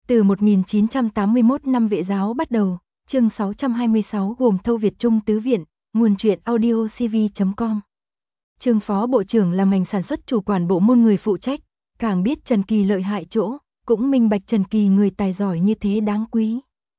Từ 1981 năm Vệ giáo bắt đầu, chương 626 gồm Thâu Việt Trung Tứ Viện, nguồn truyện audio cv.com. Trương Phó Bộ trưởng làm ngành sản xuất chủ quản bộ môn người phụ trách, càng biết Trần Kỳ lợi hại chỗ, cũng minh bạch Trần Kỳ người tài giỏi như thế đáng quý.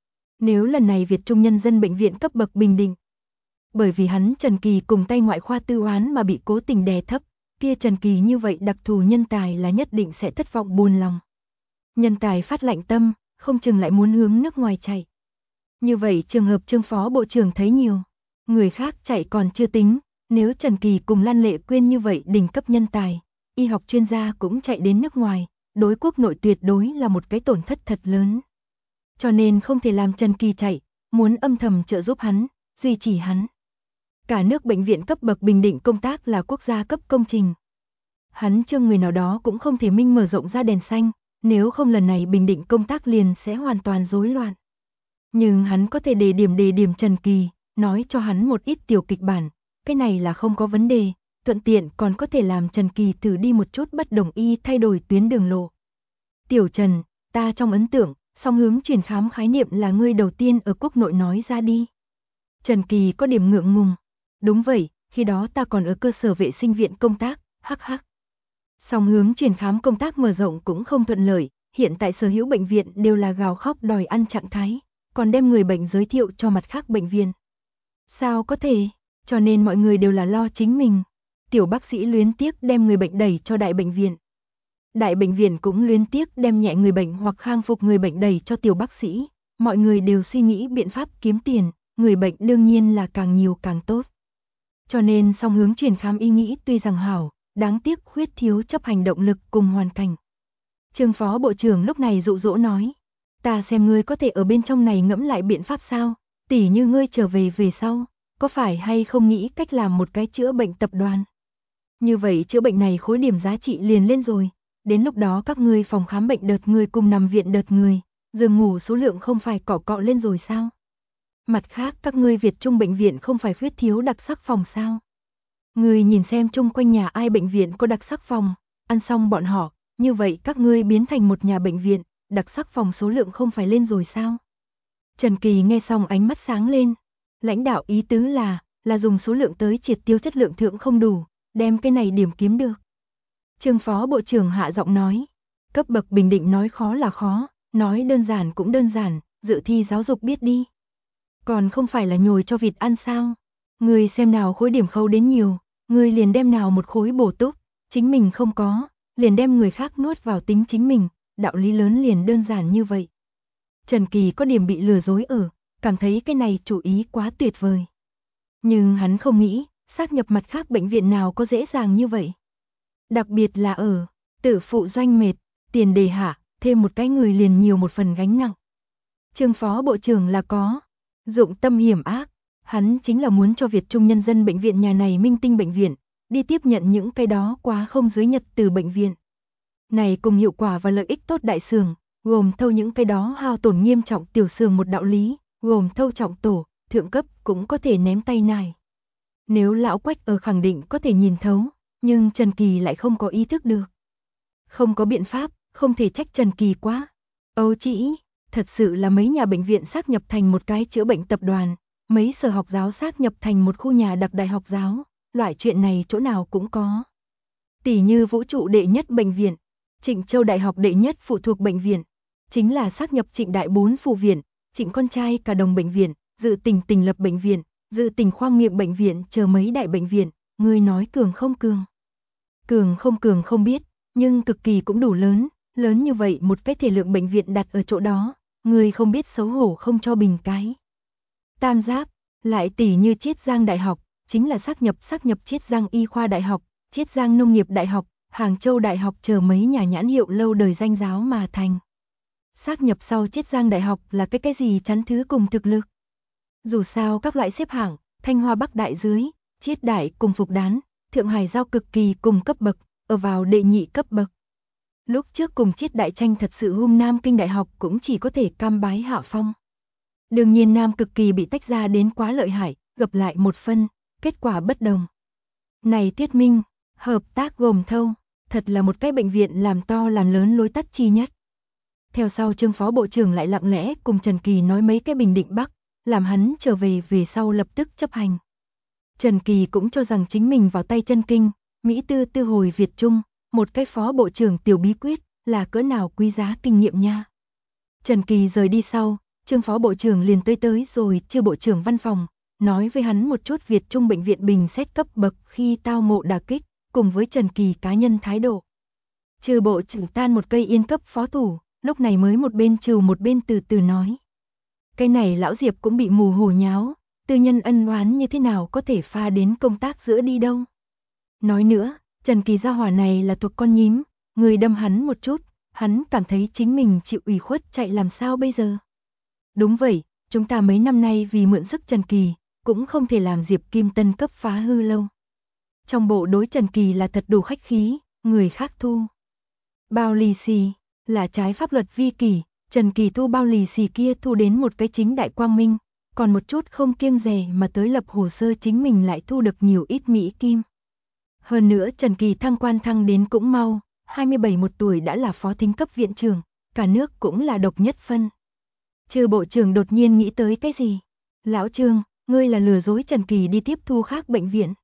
Nếu lần này Việt Trung Nhân dân bệnh viện cấp bậc bình định, bởi vì hắn Trần Kỳ cùng tay ngoại khoa tư oán mà bị cố tình đè thấp, kia Trần Kỳ như vậy đặc thù nhân tài là nhất định sẽ thất vọng buồn lòng. Nhân tài phát lạnh tâm, không chừng lại muốn hướng nước ngoài chạy. Như vậy trường hợp Trương Phó Bộ trưởng thấy nhiều, người khác chạy còn chưa tính, nếu Trần Kỳ cùng Lan Lệ Quyên như vậy đỉnh cấp nhân tài, y học chuyên gia cũng chạy đến nước ngoài, đối quốc nội tuyệt đối là một cái tổn thất thật lớn. Cho nên không thể làm Trần Kỳ chạy, muốn âm thầm trợ giúp hắn, duy trì hắn. Cả nước bệnh viện cấp bậc bình định công tác là quốc gia cấp công trình. Hắn Trương người nào đó cũng không thể minh mở rộng ra đèn xanh, nếu không lần này bình định công tác liền sẽ hoàn toàn rối loạn. Nhưng hắn có thể đề điểm Trần Kỳ, nói cho hắn một ít tiểu kịch bản, cái này là không có vấn đề, thuận tiện còn có thể làm Trần Kỳ thử đi một chút bất đồng y thay đổi tuyến đường lộ. Tiểu Trần, ta trong ấn tượng, song hướng truyền khám khái niệm là ngươi đầu tiên ở quốc nội nói ra đi. Trần Kỳ có điểm ngượng ngùng. Đúng vậy, khi đó ta còn ở cơ sở vệ sinh viện công tác, hắc hắc. Song hướng truyền khám công tác mở rộng cũng không thuận lợi, hiện tại sở hữu bệnh viện đều là gào khóc đòi ăn trạng thái, còn đem người bệnh giới thiệu cho mặt khác bệnh viện. Sao có thể, cho nên mọi người đều là lo chính mình. Tiểu bác sĩ luyến tiếc đem người bệnh đẩy cho đại bệnh viện. Đại bệnh viện cũng luyến tiếc đem nhẹ người bệnh hoặc khang phục người bệnh đẩy cho tiểu bác sĩ. Mọi người đều suy nghĩ biện pháp kiếm tiền, người bệnh đương nhiên là càng nhiều càng tốt. Cho nên song hướng truyền khám ý nghĩ tuy rằng hảo, đáng tiếc khuyết thiếu chấp hành động lực cùng hoàn cảnh. Trương Phó Bộ trưởng lúc này dụ dỗ nói, ta xem ngươi có thể ở bên trong này ngẫm lại biện pháp sao, tỉ như ngươi trở về sau, có phải hay không nghĩ cách làm một cái chữa bệnh tập đoàn. Như vậy chữa bệnh này khối điểm giá trị liền lên rồi, đến lúc đó các ngươi phòng khám bệnh đợt người cùng nằm viện đợt người, giường ngủ số lượng không phải cọ lên rồi sao? Mặt khác các ngươi Việt Trung bệnh viện không phải khuyết thiếu đặc sắc phòng sao? Ngươi nhìn xem chung quanh nhà ai bệnh viện có đặc sắc phòng, ăn xong bọn họ, như vậy các ngươi biến thành một nhà bệnh viện, đặc sắc phòng số lượng không phải lên rồi sao? Trần Kỳ nghe xong ánh mắt sáng lên, lãnh đạo ý tứ là dùng số lượng tới triệt tiêu chất lượng thượng không đủ, đem cái này điểm kiếm được. Trương Phó Bộ trưởng hạ giọng nói, cấp bậc bình định nói khó là khó, nói đơn giản cũng đơn giản, dự thi giáo dục biết đi. Còn không phải là nhồi cho vịt ăn sao? Ngươi xem nào khối điểm khâu đến nhiều, ngươi liền đem nào một khối bổ túc, chính mình không có, liền đem người khác nuốt vào tính chính mình, đạo lý lớn liền đơn giản như vậy. Trần Kỳ có điểm bị lừa dối ở, cảm thấy cái này chủ ý quá tuyệt vời. Nhưng hắn không nghĩ, xác nhập mặt khác bệnh viện nào có dễ dàng như vậy. Đặc biệt là ở, tự phụ doanh mệt, tiền đề hạ, thêm một cái người liền nhiều một phần gánh nặng. Trương Phó Bộ trưởng là có dụng tâm hiểm ác, hắn chính là muốn cho Việt Trung Nhân dân bệnh viện nhà này minh tinh bệnh viện, đi tiếp nhận những cái đó quá không dưới nhật từ bệnh viện. Này cùng hiệu quả và lợi ích tốt đại xưởng, gồm thâu những cái đó hao tổn nghiêm trọng tiểu xưởng một đạo lý, gồm thâu trọng tổ, thượng cấp cũng có thể ném tay nải. Nếu lão Quách ở khẳng định có thể nhìn thấu, nhưng Trần Kỳ lại không có ý thức được. Không có biện pháp, không thể trách Trần Kỳ quá. Âu chỉ, thật sự là mấy nhà bệnh viện sáp nhập thành một cái chữa bệnh tập đoàn, mấy sở học giáo sáp nhập thành một khu nhà đặc đại học giáo, loại chuyện này chỗ nào cũng có. Tỷ như vũ trụ đệ nhất bệnh viện, Trịnh Châu Đại học đệ nhất phụ thuộc bệnh viện, chính là sáp nhập Trịnh Đại 4 phụ viện, Trịnh con trai cả đồng bệnh viện, Dự Tỉnh lập bệnh viện, Dự Tỉnh khoang miệng bệnh viện chờ mấy đại bệnh viện, ngươi nói cường không cường? Cường không biết, nhưng cực kỳ cũng đủ lớn, lớn như vậy một cái thể lượng bệnh viện đặt ở chỗ đó, ngươi không biết xấu hổ không cho bình cái. Tam Giáp, lại tỷ như Chiết Giang Đại học, chính là sáp nhập Chiết Giang Y khoa Đại học, Chiết Giang Nông nghiệp Đại học, Hàng Châu Đại học chờ mấy nhà nhãn hiệu lâu đời danh giáo mà thành. Sáp nhập sau Chiết Giang Đại học là cái gì chắn thứ cùng thực lực. Dù sao các loại xếp hạng, Thanh Hoa Bắc Đại dưới, Chiết Đại cùng Phục Đán, Thượng Hải Giao cực kỳ cùng cấp bậc, ở vào đệ nhị cấp bậc. Lúc trước cùng Chiết Đại tranh thật sự hôm Nam Kinh Đại học cũng chỉ có thể cam bái hạ phong. Đương nhiên Nam cực kỳ bị tách ra đến quá lợi hại, gặp lại một phân, kết quả bất đồng. Này thuyết minh, hợp tác gồm thâu, thật là một cái bệnh viện làm to làm lớn lối tắt chi nhất. Theo sau Trương Phó Bộ trưởng lại lặng lẽ cùng Trần Kỳ nói mấy cái Bình Định Bắc, làm hắn trở về sau lập tức chấp hành. Trần Kỳ cũng cho rằng chính mình vào tay chân kinh, Mỹ tư tư hồi Việt Trung, một cái Phó Bộ trưởng tiểu bí quyết, là cỡ nào quý giá kinh nghiệm nha. Trần Kỳ rời đi sau, Trương Phó Bộ trưởng liền tới rồi Chư Bộ trưởng văn phòng, nói với hắn một chút Việt Trung bệnh viện bình xét cấp bậc khi tao ngộ đả kích, cùng với Trần Kỳ cá nhân thái độ. Chư Bộ trưởng tan một cây yên cấp phó thủ, lúc này mới một bên trừ một bên từ từ nói. Cái này lão Diệp cũng bị mù hồ nháo, tư nhân ân oán như thế nào có thể pha đến công tác giữa đi đâu. Nói nữa, Trần Kỳ gia hỏa này là thuộc con nhím, người đâm hắn một chút, hắn cảm thấy chính mình chịu ủy khuất chạy làm sao bây giờ. Đúng vậy, chúng ta mấy năm nay vì mượn sức Trần Kỳ, cũng không thể làm Diệp Kim Tân cấp phá hư lâu. Trong bộ đối Trần Kỳ là thật đủ khách khí, người khác thu bao lì xì, là trái pháp luật vi kỷ, Trần Kỳ thu bao lì xì kia thu đến một cái chính đại quang minh, còn một chút không kiêng dè mà tới lập hồ sơ chính mình lại thu được nhiều ít Mỹ kim. Hơn nữa Trần Kỳ thăng quan thăng đến cũng mau, 27 một tuổi đã là phó thính cấp viện trưởng, cả nước cũng là độc nhất phân. Chư Bộ trưởng đột nhiên nghĩ tới cái gì? Lão Trương, ngươi là lừa dối Trần Kỳ đi tiếp thu khác bệnh viện.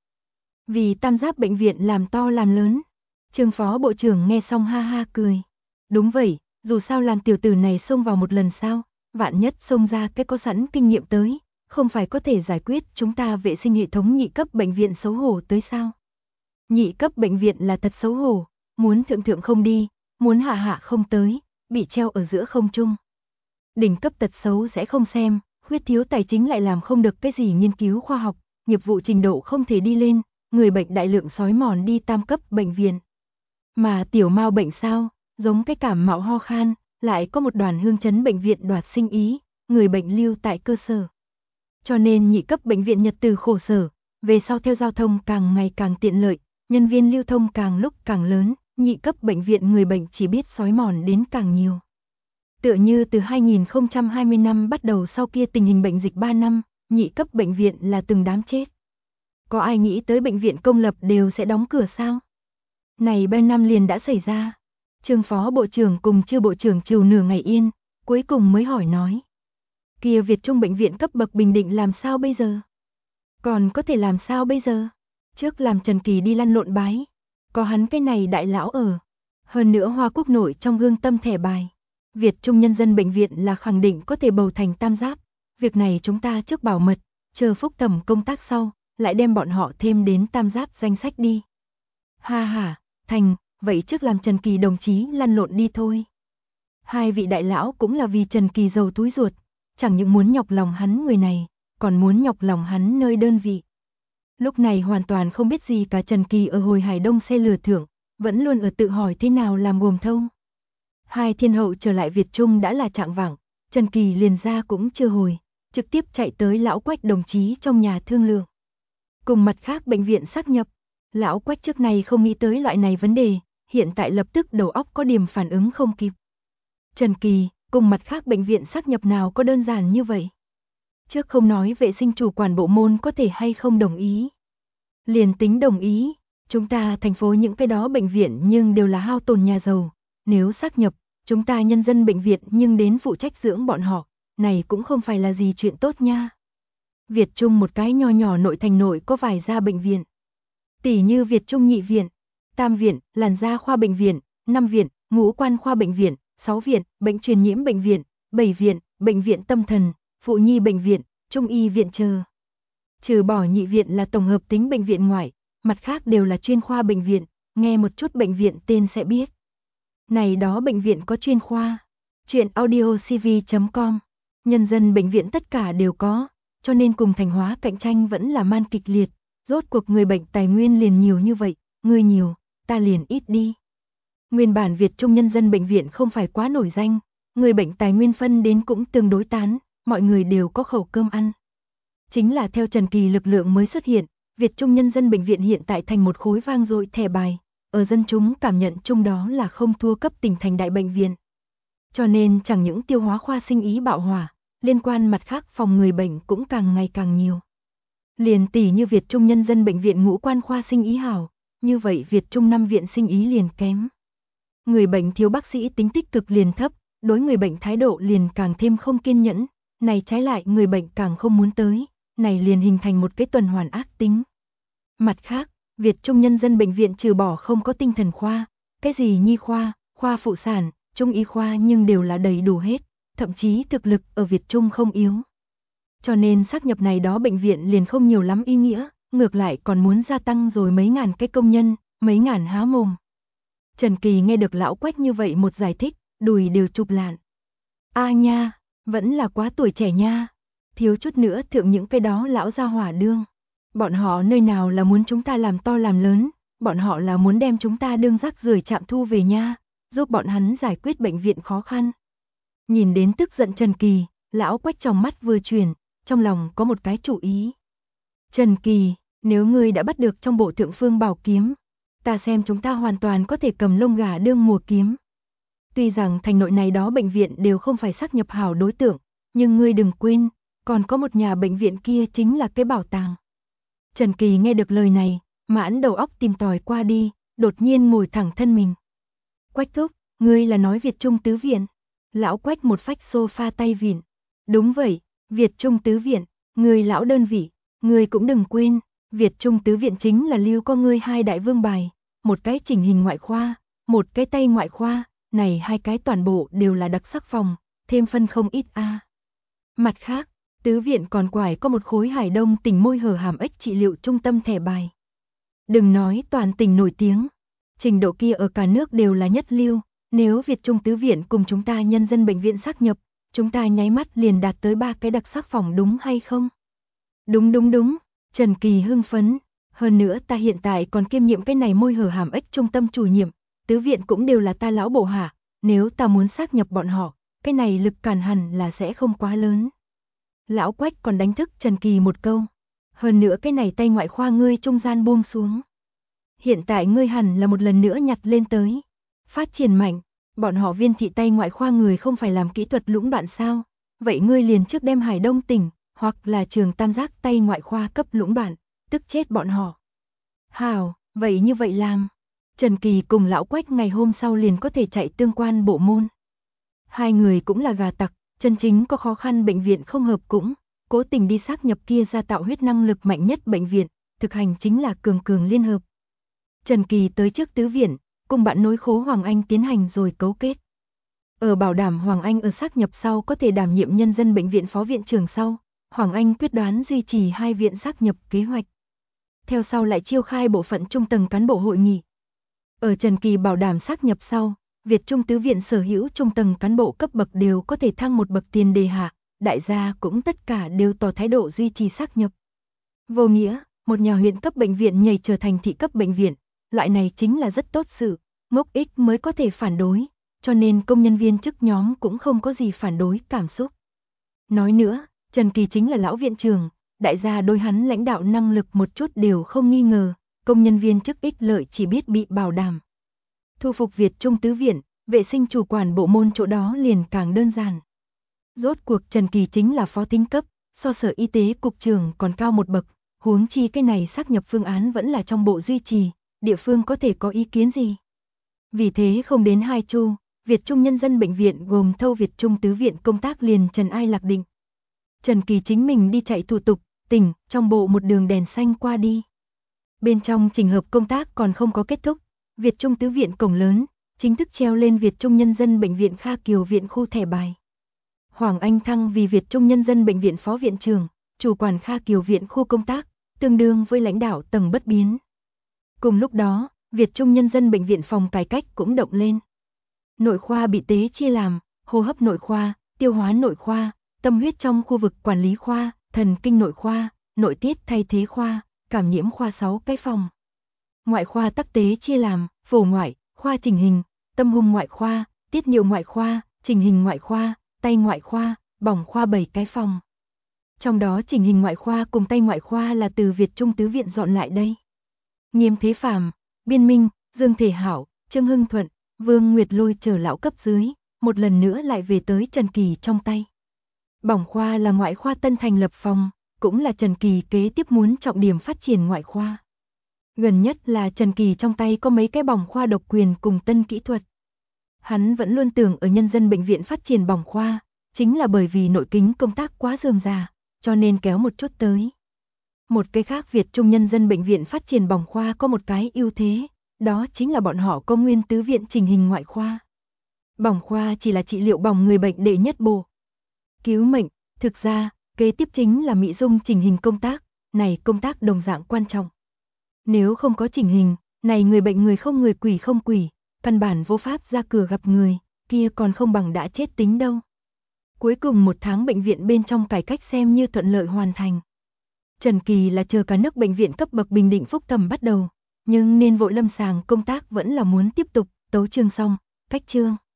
Vì Tam Giác bệnh viện làm to làm lớn. Trương Phó Bộ trưởng nghe xong ha ha cười. Đúng vậy, dù sao làm tiểu tử này xông vào một lần sao, vạn nhất xông ra cái có sẵn kinh nghiệm tới, không phải có thể giải quyết chúng ta vệ sinh hệ thống nhị cấp bệnh viện xấu hổ tới sao. Nhị cấp bệnh viện là thật xấu hổ, muốn thượng không đi, muốn hạ không tới, bị treo ở giữa không trung. Đỉnh cấp tật xấu sẽ không xem, khuyết thiếu tài chính lại làm không được cái gì nghiên cứu khoa học, nghiệp vụ trình độ không thể đi lên, người bệnh đại lượng sói mòn đi tam cấp bệnh viện. Mà tiểu mao bệnh sao, giống cái cảm mạo ho khan, lại có một đoàn hương chấn bệnh viện đoạt sinh ý, người bệnh lưu tại cơ sở. Cho nên nhị cấp bệnh viện nhật từ khổ sở, về sau theo giao thông càng ngày càng tiện lợi, nhân viên lưu thông càng lúc càng lớn, nhị cấp bệnh viện người bệnh chỉ biết sói mòn đến càng nhiều. Tựa như từ 2020 năm bắt đầu sau kia tình hình bệnh dịch 3 năm, nhị cấp bệnh viện là từng đám chết. Có ai nghĩ tới bệnh viện công lập đều sẽ đóng cửa sao? Này 3 năm liền đã xảy ra. Trương Phó Bộ trưởng cùng Chư Bộ trưởng trừ nửa ngày yên, cuối cùng mới hỏi nói. Kia Việt Trung bệnh viện cấp bậc Bình Định làm sao bây giờ? Còn có thể làm sao bây giờ? Trước làm Trần Kỳ đi lăn lộn bái. Có hắn cái này đại lão ở. Hơn nữa Hoa Quốc nội trong gương tâm thẻ bài. Việt Trung Nhân dân Bệnh viện là khẳng định có thể bầu thành tam giáp. Việc này chúng ta trước bảo mật, chờ phúc thẩm công tác sau, lại đem bọn họ thêm đến tam giáp danh sách đi. Ha ha, thành, vậy trước làm Trần Kỳ đồng chí lăn lộn đi thôi. Hai vị đại lão cũng là vì Trần Kỳ giàu túi ruột, chẳng những muốn nhọc lòng hắn người này, còn muốn nhọc lòng hắn nơi đơn vị. Lúc này hoàn toàn không biết gì cả Trần Kỳ ở hồi Hải Đông xe lửa thưởng, vẫn luôn ở tự hỏi thế nào làm gồm thâu. Hai thiên hậu trở lại Việt Trung đã là trạng vạng, Trần Kỳ liền ra cũng chưa hồi, trực tiếp chạy tới lão Quách đồng chí trong nhà thương lượng. Cùng mặt khác bệnh viện xác nhập, lão Quách trước này không nghĩ tới loại này vấn đề, hiện tại lập tức đầu óc có điểm phản ứng không kịp. Trần Kỳ, cùng mặt khác bệnh viện xác nhập nào có đơn giản như vậy? Trước không nói vệ sinh chủ quản bộ môn có thể hay không đồng ý. Liền tính đồng ý, chúng ta thành phố những cái đó bệnh viện nhưng đều là hao tồn nhà giàu. Nếu xác nhập, chúng ta nhân dân bệnh viện nhưng đến phụ trách dưỡng bọn họ, này cũng không phải là gì chuyện tốt nha. Việt Trung một cái nho nhỏ nội thành nội có vài gia bệnh viện. Tỷ như Việt Trung nhị viện, tam viện, làn da khoa bệnh viện, 5 viện, ngũ quan khoa bệnh viện, 6 viện, bệnh truyền nhiễm bệnh viện, 7 viện, bệnh viện tâm thần, phụ nhi bệnh viện, trung y viện chờ. Trừ bỏ nhị viện là tổng hợp tính bệnh viện ngoại, mặt khác đều là chuyên khoa bệnh viện, nghe một chút bệnh viện tên sẽ biết. Này đó bệnh viện có chuyên khoa. Chuyện audiocv.com. Nhân dân bệnh viện tất cả đều có, cho nên cùng Thành Hóa cạnh tranh vẫn là man kịch liệt. Rốt cuộc người bệnh tài nguyên liền nhiều như vậy, người nhiều, ta liền ít đi. Nguyên bản Việt Trung Nhân dân bệnh viện không phải quá nổi danh, người bệnh tài nguyên phân đến cũng tương đối tán, mọi người đều có khẩu cơm ăn. Chính là theo Trần Kỳ lực lượng mới xuất hiện, Việt Trung Nhân dân bệnh viện hiện tại thành một khối vang dội thẻ bài, ở dân chúng cảm nhận chung đó là không thua cấp tỉnh thành đại bệnh viện. Cho nên chẳng những tiêu hóa khoa sinh ý bạo hỏa, liên quan mặt khác phòng người bệnh cũng càng ngày càng nhiều. Liền tỷ như Việt Trung Nhân dân bệnh viện ngũ quan khoa sinh ý hảo, như vậy Việt Trung 5 viện sinh ý liền kém. Người bệnh thiếu bác sĩ tính tích cực liền thấp, đối người bệnh thái độ liền càng thêm không kiên nhẫn, này trái lại người bệnh càng không muốn tới, này liền hình thành một cái tuần hoàn ác tính. Mặt khác, Việt Trung Nhân dân Bệnh viện trừ bỏ không có tinh thần khoa, cái gì nhi khoa, khoa phụ sản, trung y khoa nhưng đều là đầy đủ hết, thậm chí thực lực ở Việt Trung không yếu. Cho nên xác nhập này đó bệnh viện liền không nhiều lắm ý nghĩa, ngược lại còn muốn gia tăng rồi mấy ngàn cái công nhân, mấy ngàn há mồm. Trần Kỳ nghe được lão Quách như vậy một giải thích, đùi đều chụp lạn. A nha, vẫn là quá tuổi trẻ nha, thiếu chút nữa thượng những cái đó lão gia hỏa đương. Bọn họ nơi nào là muốn chúng ta làm to làm lớn, bọn họ là muốn đem chúng ta đương rác rưởi trạm thu về nha, giúp bọn hắn giải quyết bệnh viện khó khăn. Nhìn đến tức giận Trần Kỳ, lão Quách trong mắt vừa chuyển, trong lòng có một cái chủ ý. Trần Kỳ, nếu ngươi đã bắt được trong bộ thượng phương bảo kiếm, ta xem chúng ta hoàn toàn có thể cầm lông gà đương mùa kiếm. Tuy rằng thành nội này đó bệnh viện đều không phải xác nhập hảo đối tượng, nhưng ngươi đừng quên, còn có một nhà bệnh viện kia chính là cái bảo tàng. Trần Kỳ nghe được lời này, mãn đầu óc tìm tòi qua đi, đột nhiên ngồi thẳng thân mình. Quách thúc, ngươi là nói Việt Trung Tứ Viện? Lão Quách một phách sofa tay vịn. Đúng vậy, Việt Trung Tứ Viện, ngươi lão đơn vị, ngươi cũng đừng quên, Việt Trung Tứ Viện chính là lưu có ngươi hai đại vương bài, một cái chỉnh hình ngoại khoa, một cái tay ngoại khoa, này hai cái toàn bộ đều là đặc sắc phòng, thêm phân không ít a. Mặt khác, Tứ Viện còn quải có một khối Hải Đông tỉnh môi hở hàm ếch trị liệu trung tâm thẻ bài. Đừng nói toàn tỉnh nổi tiếng, trình độ kia ở cả nước đều là nhất lưu, nếu Việt Trung Tứ Viện cùng chúng ta nhân dân bệnh viện xác nhập, chúng ta nháy mắt liền đạt tới 3 cái đặc sắc phòng đúng hay không? Đúng, Trần Kỳ hưng phấn, hơn nữa ta hiện tại còn kiêm nhiệm cái này môi hở hàm ếch trung tâm chủ nhiệm, Tứ Viện cũng đều là ta lão bộ hạ, nếu ta muốn xác nhập bọn họ, cái này lực cản hẳn là sẽ không quá lớn. Lão Quách còn đánh thức Trần Kỳ một câu, hơn nữa cái này tay ngoại khoa ngươi trung gian buông xuống. Hiện tại ngươi hẳn là một lần nữa nhặt lên tới, phát triển mạnh, bọn họ Viên thị tay ngoại khoa người không phải làm kỹ thuật lũng đoạn sao, vậy ngươi liền trước đem Hải Đông tỉnh, hoặc là Trường Tam Giác tay ngoại khoa cấp lũng đoạn, tức chết bọn họ. Hảo, vậy như vậy làm. Trần Kỳ cùng lão Quách ngày hôm sau liền có thể chạy tương quan bộ môn. Hai người cũng là gà tặc, chân chính có khó khăn bệnh viện không hợp cũng, cố tình đi xác nhập kia ra tạo huyết năng lực mạnh nhất bệnh viện, thực hành chính là cường liên hợp. Trần Kỳ tới trước Tứ Viện, cùng bạn nối khố Hoàng Anh tiến hành rồi cấu kết. Ở bảo đảm Hoàng Anh ở xác nhập sau có thể đảm nhiệm nhân dân bệnh viện phó viện trưởng sau, Hoàng Anh quyết đoán duy trì hai viện xác nhập kế hoạch. Theo sau lại chiêu khai bộ phận trung tầng cán bộ hội nghị. Ở Trần Kỳ bảo đảm xác nhập sau, Việt Trung Tứ Viện sở hữu trung tầng cán bộ cấp bậc đều có thể thăng một bậc tiền đề hạ, đại gia cũng tất cả đều tỏ thái độ duy trì xác nhập. Vô nghĩa, một nhà huyện cấp bệnh viện nhảy trở thành thị cấp bệnh viện, loại này chính là rất tốt sự, ngốc ích mới có thể phản đối, cho nên công nhân viên chức nhóm cũng không có gì phản đối cảm xúc. Nói nữa, Trần Kỳ chính là lão viện trưởng, đại gia đối hắn lãnh đạo năng lực một chút đều không nghi ngờ, công nhân viên chức ích lợi chỉ biết bị bảo đảm. Thu phục Việt Trung Tứ Viện, vệ sinh chủ quản bộ môn chỗ đó liền càng đơn giản. Rốt cuộc Trần Kỳ chính là phó thính cấp, so sở y tế cục trưởng còn cao một bậc, huống chi cái này xác nhập phương án vẫn là trong bộ duy trì, địa phương có thể có ý kiến gì. Vì thế không đến 2 chu, Việt Trung Nhân dân Bệnh viện gồm thâu Việt Trung Tứ Viện công tác liền trần ai lạc định. Trần Kỳ chính mình đi chạy thủ tục, tỉnh, trong bộ một đường đèn xanh qua đi. Bên trong trình hợp công tác còn không có kết thúc, Việt Trung Tứ Viện cổng lớn, chính thức treo lên Việt Trung Nhân dân Bệnh viện Kha Kiều Viện khu thẻ bài. Hoàng Anh thăng vì Việt Trung Nhân dân Bệnh viện phó viện trưởng, chủ quản Kha Kiều Viện khu công tác, tương đương với lãnh đạo tầng bất biến. Cùng lúc đó, Việt Trung Nhân dân Bệnh viện phòng cải cách cũng động lên. Nội khoa bị tế chia làm, hô hấp nội khoa, tiêu hóa nội khoa, tâm huyết trong khu vực quản lý khoa, thần kinh nội khoa, nội tiết thay thế khoa, cảm nhiễm khoa 6 cái phòng. Ngoại khoa tắc tế chia làm, phổ ngoại, khoa chỉnh hình, tâm hung ngoại khoa, tiết niệu ngoại khoa, chỉnh hình ngoại khoa, tay ngoại khoa, bỏng khoa 7 cái phòng. Trong đó chỉnh hình ngoại khoa cùng tay ngoại khoa là từ Việt Trung Tứ Viện dọn lại đây. Nghiêm Thế Phàm, Biên Minh, Dương Thể Hảo, Trương Hưng Thuận, Vương Nguyệt Lôi chờ lão cấp dưới, một lần nữa lại về tới Trần Kỳ trong tay. Bỏng khoa là ngoại khoa tân thành lập phòng, cũng là Trần Kỳ kế tiếp muốn trọng điểm phát triển ngoại khoa. Gần nhất là Trần Kỳ trong tay có mấy cái bỏng khoa độc quyền cùng tân kỹ thuật. Hắn vẫn luôn tưởng ở nhân dân bệnh viện phát triển bỏng khoa, chính là bởi vì nội kính công tác quá rườm rà, cho nên kéo một chút tới. Một cái khác Việt Trung nhân dân bệnh viện phát triển bỏng khoa có một cái ưu thế, đó chính là bọn họ có nguyên tứ viện chỉnh hình ngoại khoa. Bỏng khoa chỉ là trị liệu bỏng người bệnh đệ nhất bộ. Cứu mệnh, thực ra, kế tiếp chính là mỹ dung chỉnh hình công tác, này công tác đồng dạng quan trọng. Nếu không có chỉnh hình, này người bệnh người không người quỷ không quỷ, căn bản vô pháp ra cửa gặp người, kia còn không bằng đã chết tính đâu. Cuối cùng 1 tháng bệnh viện bên trong cải cách xem như thuận lợi hoàn thành. Trần Kỳ là chờ cả nước bệnh viện cấp bậc bình định phúc thẩm bắt đầu, nhưng nên vội lâm sàng công tác vẫn là muốn tiếp tục, tấu chương xong, cách chương.